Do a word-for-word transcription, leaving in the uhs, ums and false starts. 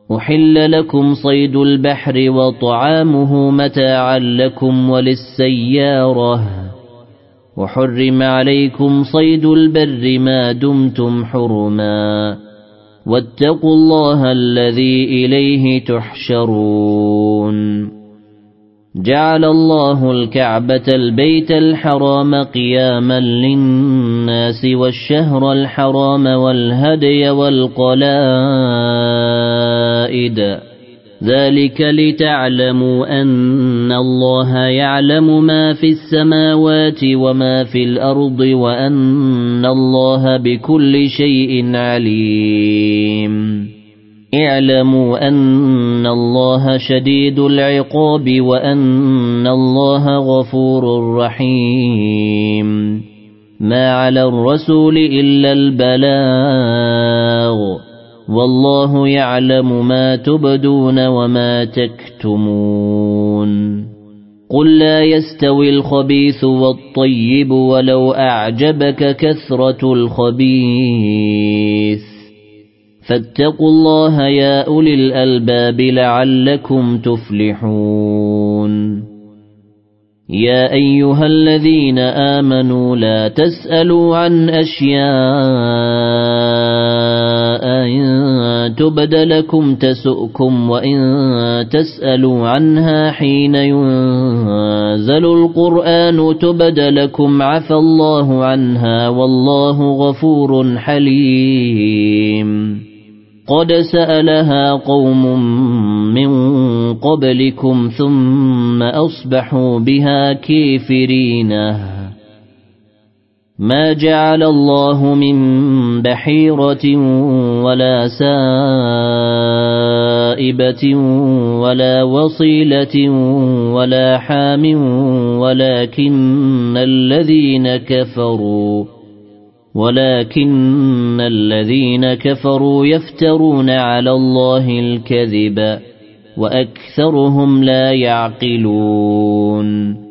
أحل لكم صيد البحر وطعامه متاعا لكم وللسيارة وحرم عليكم صيد البر ما دمتم حرما واتقوا الله الذي إليه تحشرون جعل الله الكعبة البيت الحرام قياما للناس والشهر الحرام والهدي والقلائد ذلك لتعلموا أن الله يعلم ما في السماوات وما في الأرض وأن الله بكل شيء عليم اعلموا أن الله شديد العقاب وأن الله غفور رحيم ما على الرسول إلا البلاغ والله يعلم ما تبدون وما تكتمون قل لا يستوي الخبيث والطيب ولو أعجبك كثرة الخبيث فاتقوا الله يا أولي الألباب لعلكم تفلحون يا أيها الذين آمنوا لا تسألوا عن أشياء إن تبد لكم تسؤكم وإن تسألوا عنها حين ينزل القرآن تبد لكم عفى الله عنها والله غفور حليم قد سألها قوم من قبلكم ثم أصبحوا بها كافرين ما جعل الله من بحيرة ولا سائبة ولا وصيلة ولا حام ولكن الذين كفروا ولكن الذين كفروا يفترون على الله الكذب وأكثرهم لا يعقلون